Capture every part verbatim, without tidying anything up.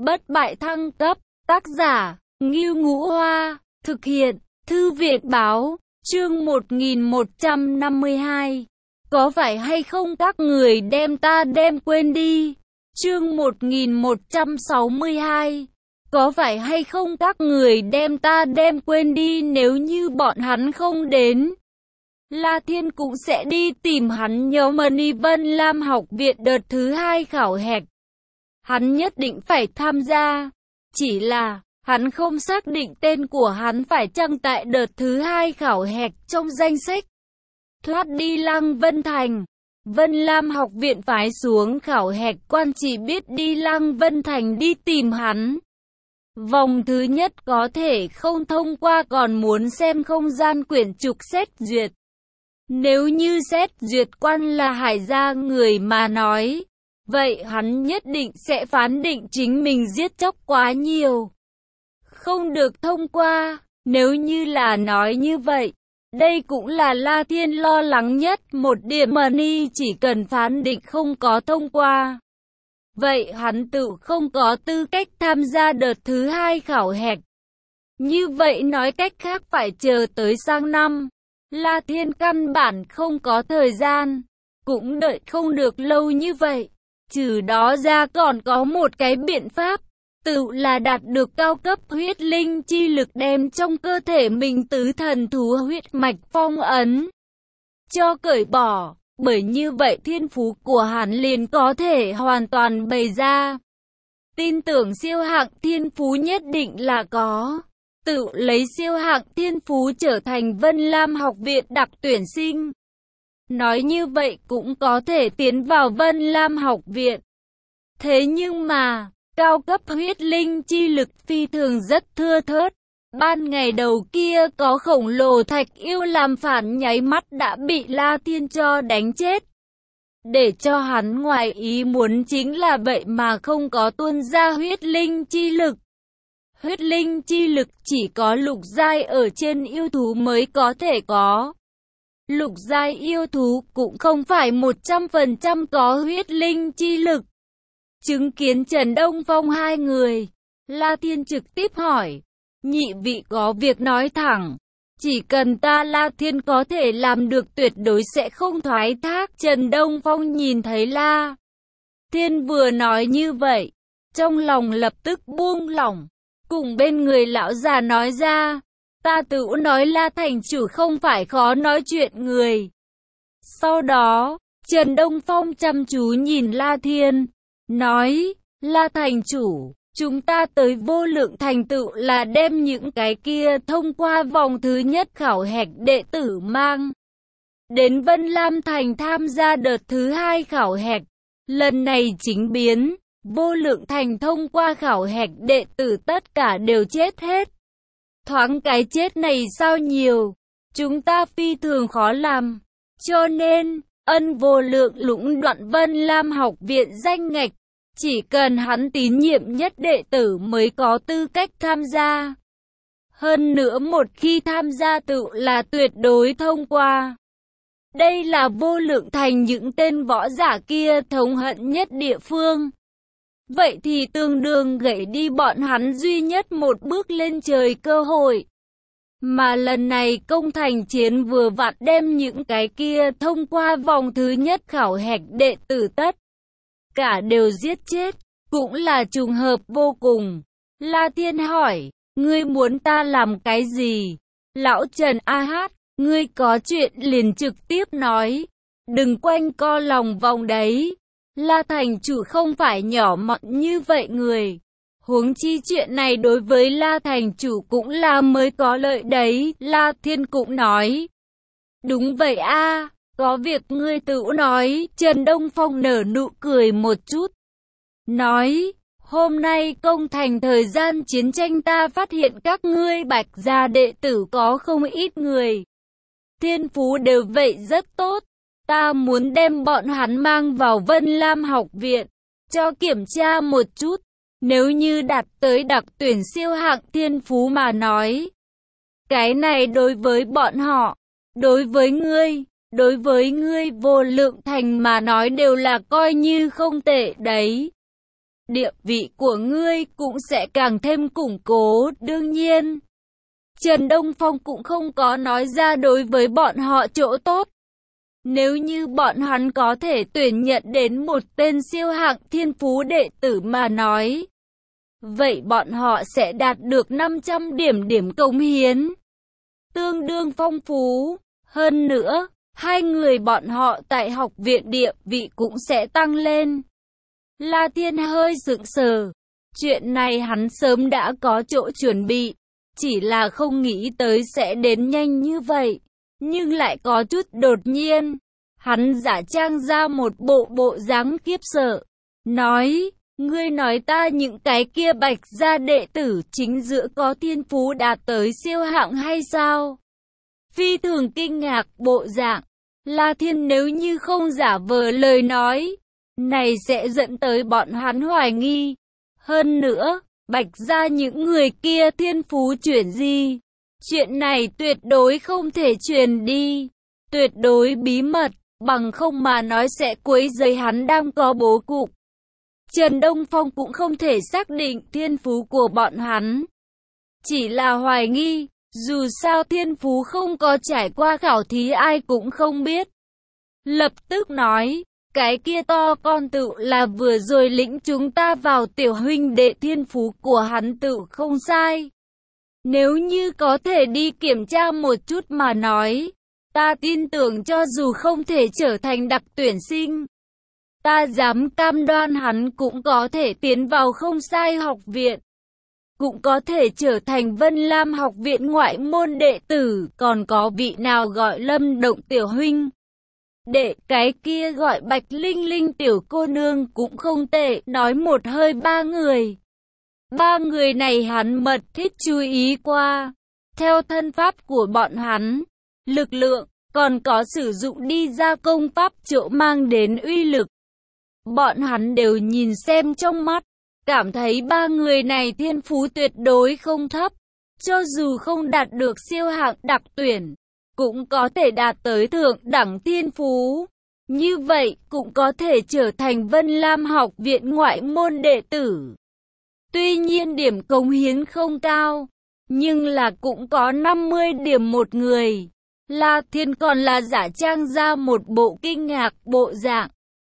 bất bại thăng cấp, tác giả, Ngưu Ngũ Hoa, thực hiện, Thư viện Báo, chương một nghìn một trăm năm mươi hai. Có phải hay không các người đem ta đem quên đi? Chương một nghìn một trăm sáu mươi hai. Có phải hay không các người đem ta đem quên đi, nếu như bọn hắn không đến, La Thiên cũng sẽ đi tìm hắn. Nhóm Mani Vân Lam học viện đợt thứ hai khảo hạch, hắn nhất định phải tham gia. Chỉ là, hắn không xác định tên của hắn phải chăng tại đợt thứ hai khảo hạch trong danh sách thoát đi Lăng Vân Thành. Vân Lam học viện phái xuống khảo hạch quan chỉ biết đi Lăng Vân Thành đi tìm hắn. Vòng thứ nhất có thể không thông qua, còn muốn xem không gian quyển trục xét duyệt. Nếu như xét duyệt quan là Hải gia người mà nói, vậy hắn nhất định sẽ phán định chính mình giết chóc quá nhiều, không được thông qua. Nếu như là nói như vậy, đây cũng là La Thiên lo lắng nhất một điểm. Mani chỉ cần phán định không có thông qua, vậy hắn tự không có tư cách tham gia đợt thứ hai khảo hạch. Như vậy nói cách khác phải chờ tới sang năm. La Thiên căn bản không có thời gian, cũng đợi không được lâu như vậy. Trừ đó ra còn có một cái biện pháp, tự là đạt được cao cấp huyết linh chi lực, đem trong cơ thể mình tứ thần thú huyết mạch phong ấn cho cởi bỏ. Bởi như vậy thiên phú của hắn liền có thể hoàn toàn bày ra. Tin tưởng siêu hạng thiên phú nhất định là có. Tự lấy siêu hạng thiên phú trở thành Vân Lam học viện đặc tuyển sinh. Nói như vậy cũng có thể tiến vào Vân Lam học viện. Thế nhưng mà, cao cấp huyết linh chi lực phi thường rất thưa thớt. Ban ngày đầu kia có khổng lồ thạch yêu làm phản, nháy mắt đã bị La Thiên cho đánh chết. Để cho hắn ngoài ý muốn chính là vậy mà không có tuôn ra huyết linh chi lực. Huyết linh chi lực chỉ có lục giai ở trên yêu thú mới có thể có. Lục giai yêu thú cũng không phải một trăm phần trăm có huyết linh chi lực. Chứng kiến Trần Đông Phong hai người, La Thiên trực tiếp hỏi, nhị vị có việc nói thẳng. Chỉ cần ta La Thiên có thể làm được, tuyệt đối sẽ không thoái thác. Trần Đông Phong nhìn thấy La Thiên vừa nói như vậy, trong lòng lập tức buông lỏng, cùng bên người lão già nói ra, ta tự nói La thành chủ không phải khó nói chuyện người. Sau đó, Trần Đông Phong chăm chú nhìn La Thiên, nói, La thành chủ, chúng ta tới Vô Lượng thành tựu là đem những cái kia thông qua vòng thứ nhất khảo hạch đệ tử mang đến Vân Lam thành tham gia đợt thứ hai khảo hạch. Lần này chính biến, Vô Lượng thành thông qua khảo hạch đệ tử tất cả đều chết hết. Thoáng cái chết này sao nhiều, chúng ta phi thường khó làm. Cho nên, ân Vô Lượng lũng đoạn Vân Lam học viện danh ngạch. Chỉ cần hắn tín nhiệm nhất đệ tử mới có tư cách tham gia. Hơn nữa một khi tham gia tự là tuyệt đối thông qua. Đây là Vô Lượng thành những tên võ giả kia thống hận nhất địa phương. Vậy thì tương đương gãy đi bọn hắn duy nhất một bước lên trời cơ hội. Mà lần này công thành chiến vừa vặn đem những cái kia thông qua vòng thứ nhất khảo hạch đệ tử tất cả đều giết chết, cũng là trùng hợp vô cùng. La Thiên hỏi, ngươi muốn ta làm cái gì? Lão Trần a hát, ngươi có chuyện liền trực tiếp nói, đừng quanh co lòng vòng đấy. La thành chủ không phải nhỏ mọn như vậy người. Huống chi chuyện này đối với La thành chủ cũng là mới có lợi đấy. La Thiên cũng nói, đúng vậy a. Có việc ngươi tự nói. Trần Đông Phong nở nụ cười một chút, nói, hôm nay công thành thời gian chiến tranh ta phát hiện các ngươi Bạch gia đệ tử có không ít người thiên phú đều vậy rất tốt. Ta muốn đem bọn hắn mang vào Vân Lam học viện, cho kiểm tra một chút. Nếu như đạt tới đặc tuyển siêu hạng thiên phú mà nói, cái này đối với bọn họ, đối với ngươi, đối với ngươi Vô Lượng thành mà nói đều là coi như không tệ đấy. địa vị của ngươi cũng sẽ càng thêm củng cố. Đương nhiên, Trần Đông Phong cũng không có nói ra đối với bọn họ chỗ tốt. Nếu như bọn hắn có thể tuyển nhận đến một tên siêu hạng thiên phú đệ tử mà nói, vậy bọn họ sẽ đạt được năm trăm điểm điểm cống hiến, tương đương phong phú. Hơn nữa, hai người bọn họ tại học viện địa vị cũng sẽ tăng lên. La Thiên hơi sững sờ, chuyện này hắn sớm đã có chỗ chuẩn bị, chỉ là không nghĩ tới sẽ đến nhanh như vậy, nhưng lại có chút đột nhiên. Hắn giả trang ra một bộ bộ dáng khiếp sợ, nói, ngươi nói ta những cái kia Bạch gia đệ tử chính giữa có thiên phú đạt tới siêu hạng hay sao? Phi thường kinh ngạc bộ dạng, La Thiên nếu như không giả vờ lời nói, này sẽ dẫn tới bọn hắn hoài nghi. Hơn nữa, Bạch gia những người kia thiên phú chuyển gì? Chuyện này tuyệt đối không thể truyền đi, tuyệt đối bí mật, bằng không mà nói sẽ quấy rầy hắn đang có bố cục. Trần Đông Phong cũng không thể xác định thiên phú của bọn hắn, chỉ là hoài nghi, dù sao thiên phú không có trải qua khảo thí ai cũng không biết. Lập tức nói, cái kia to con tự là vừa rồi lĩnh chúng ta vào tiểu huynh đệ thiên phú của hắn tự không sai. Nếu như có thể đi kiểm tra một chút mà nói, ta tin tưởng cho dù không thể trở thành đặc tuyển sinh, ta dám cam đoan hắn cũng có thể tiến vào không sai học viện, cũng có thể trở thành Vân Lam học viện ngoại môn đệ tử. Còn có vị nào gọi Lâm Động tiểu huynh đệ, cái kia gọi Bạch Linh Linh tiểu cô nương cũng không tệ. Nói một hơi ba người. Ba người này hắn mật thiết chú ý qua. Theo thân pháp của bọn hắn, lực lượng, còn có sử dụng đi ra công pháp chỗ mang đến uy lực, bọn hắn đều nhìn xem trong mắt, cảm thấy ba người này thiên phú tuyệt đối không thấp. Cho dù không đạt được siêu hạng đặc tuyển, cũng có thể đạt tới thượng đẳng thiên phú. Như vậy cũng có thể trở thành Vân Lam học viện ngoại môn đệ tử. Tuy nhiên điểm cống hiến không cao, nhưng là cũng có năm mươi điểm một người. La Thiên còn là giả trang ra một bộ kinh ngạc bộ dạng,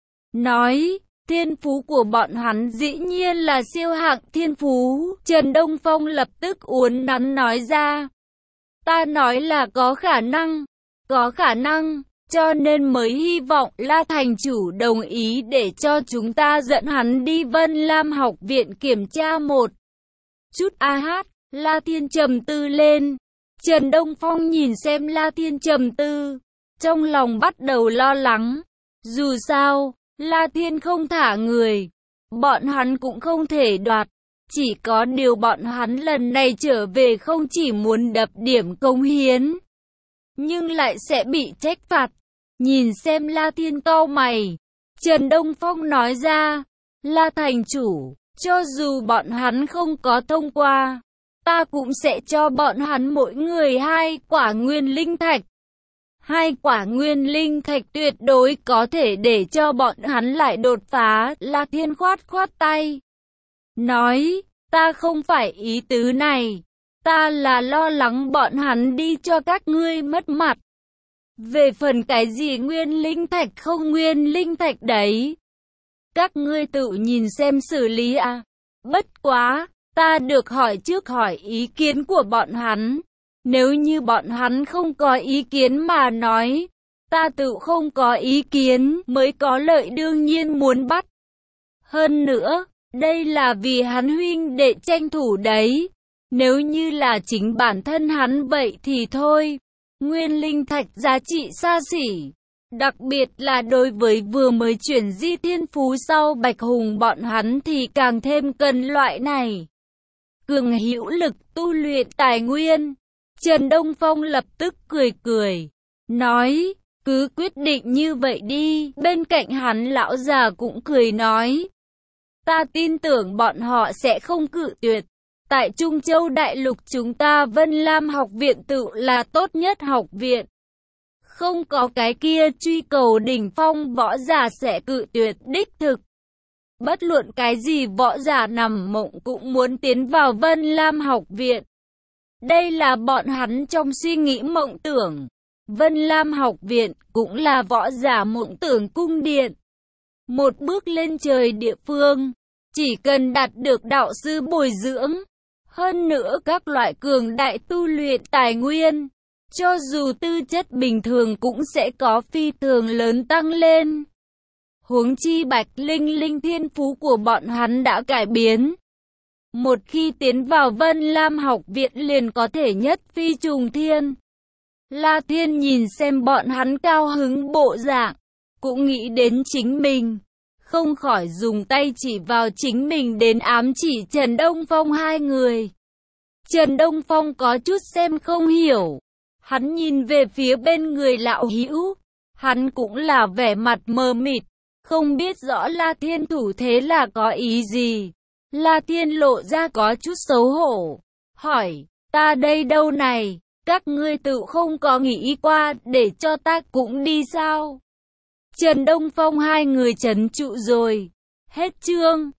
nói, thiên phú của bọn hắn dĩ nhiên là siêu hạng thiên phú. Trần Đông Phong lập tức uốn nắn nói ra, ta nói là có khả năng, có khả năng, cho nên mới hy vọng La thành chủ đồng ý để cho chúng ta dẫn hắn đi Vân Lam học viện kiểm tra một chút. A hát, La Thiên trầm tư lên. Trần Đông Phong nhìn xem La Thiên trầm tư, trong lòng bắt đầu lo lắng. Dù sao, La Thiên không thả người, bọn hắn cũng không thể đoạt. Chỉ có điều bọn hắn lần này trở về không chỉ muốn đập điểm cống hiến, nhưng lại sẽ bị trách phạt. Nhìn xem La Thiên cau mày, Trần Đông Phong nói ra, La thành chủ, cho dù bọn hắn không có thông qua, ta cũng sẽ cho bọn hắn mỗi người hai quả nguyên linh thạch. Hai quả nguyên linh thạch tuyệt đối có thể để cho bọn hắn lại đột phá. La Thiên khoát khoát tay, nói, ta không phải ý tứ này, ta là lo lắng bọn hắn đi cho các ngươi mất mặt. Về phần cái gì nguyên linh thạch không nguyên linh thạch đấy, các ngươi tự nhìn xem xử lý à. Bất quá, ta được hỏi trước hỏi ý kiến của bọn hắn. Nếu như bọn hắn không có ý kiến mà nói, ta tự không có ý kiến mới có lợi đương nhiên muốn bắt. Hơn nữa, đây là vì hắn huynh đệ tranh thủ đấy. Nếu như là chính bản thân hắn vậy thì thôi. Nguyên linh thạch giá trị xa xỉ. Đặc biệt là đối với vừa mới chuyển di thiên phú sau Bạch Hùng bọn hắn thì càng thêm cần loại này cường hữu lực tu luyện tài nguyên. Trần Đông Phong lập tức cười cười, nói, cứ quyết định như vậy đi. Bên cạnh hắn lão già cũng cười nói, ta tin tưởng bọn họ sẽ không cự tuyệt. Tại Trung Châu Đại Lục chúng ta Vân Lam học viện tự là tốt nhất học viện. Không có cái kia truy cầu đỉnh phong võ giả sẽ cự tuyệt đích thực. Bất luận cái gì võ giả nằm mộng cũng muốn tiến vào Vân Lam học viện. Đây là bọn hắn trong suy nghĩ mộng tưởng. Vân Lam học viện cũng là võ giả mộng tưởng cung điện. Một bước lên trời địa phương, chỉ cần đạt được đạo sư bồi dưỡng, hơn nữa các loại cường đại tu luyện tài nguyên, cho dù tư chất bình thường cũng sẽ có phi thường lớn tăng lên. Huống chi Bạch Linh Linh thiên phú của bọn hắn đã cải biến. Một khi tiến vào Vân Lam học viện liền có thể nhất phi trùng thiên. La Thiên nhìn xem bọn hắn cao hứng bộ dạng, cũng nghĩ đến chính mình, không khỏi dùng tay chỉ vào chính mình đến ám chỉ Trần Đông Phong hai người. Trần Đông Phong có chút xem không hiểu, hắn nhìn về phía bên người lão hữu, hắn cũng là vẻ mặt mờ mịt, không biết rõ La Thiên thủ thế là có ý gì. La Thiên lộ ra có chút xấu hổ, hỏi, ta đây đâu này, các ngươi tự không có nghĩ qua để cho ta cũng đi sao? Trần Đông Phong hai người trấn trụ rồi. Hết chương.